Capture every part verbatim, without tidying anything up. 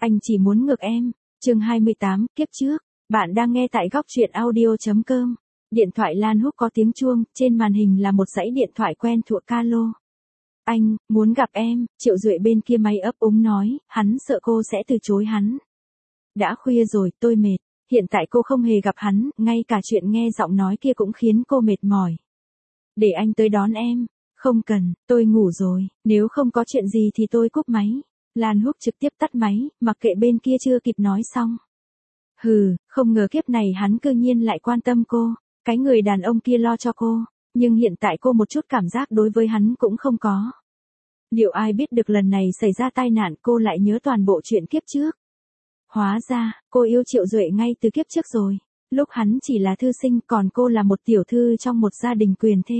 Anh chỉ muốn ngược em. Chương hai mươi tám, kiếp trước. Bạn đang nghe tại góc truyện audio chấm com. Điện thoại Lan Húc có tiếng chuông, trên màn hình là một dãy điện thoại quen thuộc Calo. Anh, muốn gặp em, Triệu Duệ bên kia máy ấp úng nói, hắn sợ cô sẽ từ chối hắn. Đã khuya rồi, tôi mệt. Hiện tại cô không hề gặp hắn, ngay cả chuyện nghe giọng nói kia cũng khiến cô mệt mỏi. Để anh tới đón em. Không cần, tôi ngủ rồi, nếu không có chuyện gì thì tôi cúp máy. Lan Húc trực tiếp tắt máy, mặc kệ bên kia chưa kịp nói xong. Hừ, không ngờ kiếp này hắn cư nhiên lại quan tâm cô, cái người đàn ông kia lo cho cô, nhưng hiện tại cô một chút cảm giác đối với hắn cũng không có. Liệu ai biết được lần này xảy ra tai nạn cô lại nhớ toàn bộ chuyện kiếp trước. Hóa ra, cô yêu Triệu Duệ ngay từ kiếp trước rồi, lúc hắn chỉ là thư sinh còn cô là một tiểu thư trong một gia đình quyền thế.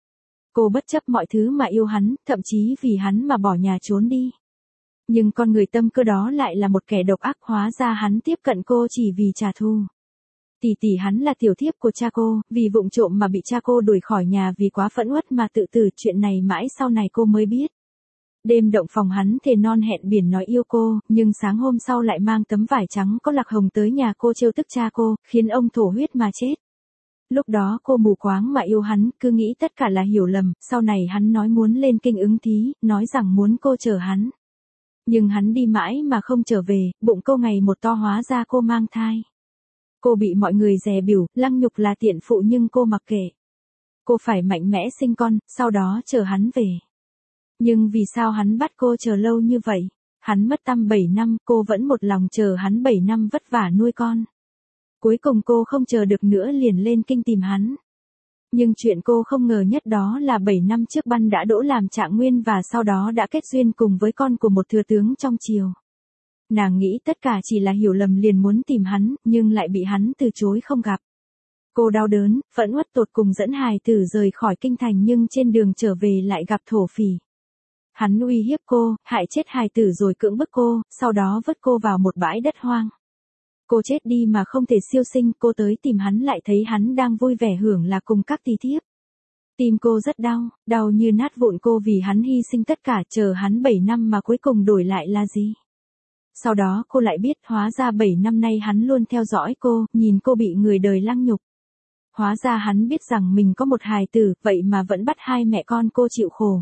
Cô bất chấp mọi thứ mà yêu hắn, thậm chí vì hắn mà bỏ nhà trốn đi. Nhưng con người tâm cơ đó lại là một kẻ độc ác, hóa ra hắn tiếp cận cô chỉ vì trả thù. Tỷ tỷ hắn là tiểu thiếp của cha cô, vì vụng trộm mà bị cha cô đuổi khỏi nhà vì quá phẫn uất mà tự tử, chuyện này mãi sau này cô mới biết. Đêm động phòng hắn thề non hẹn biển nói yêu cô, nhưng sáng hôm sau lại mang tấm vải trắng có lạc hồng tới nhà cô trêu tức cha cô, khiến ông thổ huyết mà chết. Lúc đó cô mù quáng mà yêu hắn, cứ nghĩ tất cả là hiểu lầm, sau này hắn nói muốn lên kinh ứng thí, nói rằng muốn cô chờ hắn. Nhưng hắn đi mãi mà không trở về, bụng cô ngày một to, hóa ra cô mang thai. Cô bị mọi người dè bỉu, lăng nhục là tiện phụ nhưng cô mặc kệ. Cô phải mạnh mẽ sinh con, sau đó chờ hắn về. Nhưng vì sao hắn bắt cô chờ lâu như vậy? Hắn mất tăm bảy năm, cô vẫn một lòng chờ hắn bảy năm vất vả nuôi con. Cuối cùng cô không chờ được nữa liền lên kinh tìm hắn. Nhưng chuyện cô không ngờ nhất đó là bảy năm trước Băn đã đỗ làm trạng nguyên và sau đó đã kết duyên cùng với con của một thừa tướng trong triều. Nàng nghĩ tất cả chỉ là hiểu lầm liền muốn tìm hắn, nhưng lại bị hắn từ chối không gặp. Cô đau đớn, phẫn uất tột cùng dẫn hài tử rời khỏi kinh thành nhưng trên đường trở về lại gặp thổ phỉ. Hắn uy hiếp cô, hại chết hài tử rồi cưỡng bức cô, sau đó vứt cô vào một bãi đất hoang. Cô chết đi mà không thể siêu sinh, cô tới tìm hắn lại thấy hắn đang vui vẻ hưởng lạc cùng các tỳ thiếp. Tim cô rất đau, đau như nát vụn, cô vì hắn hy sinh tất cả, chờ hắn bảy năm mà cuối cùng đổi lại là gì? Sau đó cô lại biết hóa ra bảy năm nay hắn luôn theo dõi cô, nhìn cô bị người đời lăng nhục. Hóa ra hắn biết rằng mình có một hài tử, vậy mà vẫn bắt hai mẹ con cô chịu khổ.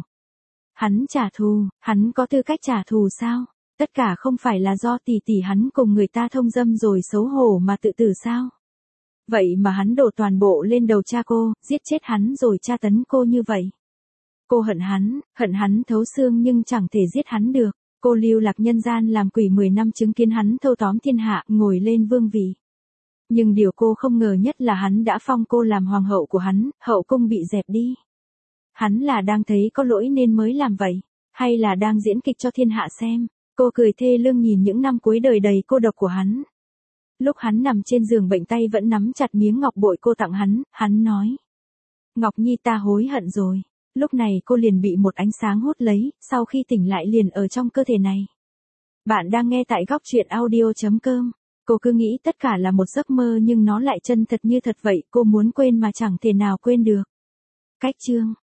Hắn trả thù, hắn có tư cách trả thù sao? Tất cả không phải là do tỷ tỷ hắn cùng người ta thông dâm rồi xấu hổ mà tự tử sao? Vậy mà hắn đổ toàn bộ lên đầu cha cô, giết chết hắn rồi tra tấn cô như vậy. Cô hận hắn, hận hắn thấu xương nhưng chẳng thể giết hắn được. Cô lưu lạc nhân gian làm quỷ mười năm chứng kiến hắn thâu tóm thiên hạ, ngồi lên vương vị. Nhưng điều cô không ngờ nhất là hắn đã phong cô làm hoàng hậu của hắn, hậu cung bị dẹp đi. Hắn là đang thấy có lỗi nên mới làm vậy, hay là đang diễn kịch cho thiên hạ xem? Cô cười thê lương nhìn những năm cuối đời đầy cô độc của hắn. Lúc hắn nằm trên giường bệnh tay vẫn nắm chặt miếng ngọc bội cô tặng hắn, hắn nói. Ngọc Nhi, ta hối hận rồi. Lúc này cô liền bị một ánh sáng hút lấy, sau khi tỉnh lại liền ở trong cơ thể này. Bạn đang nghe tại góc truyện audio chấm com. Cô cứ nghĩ tất cả là một giấc mơ nhưng nó lại chân thật như thật vậy, cô muốn quên mà chẳng thể nào quên được. Cách chương.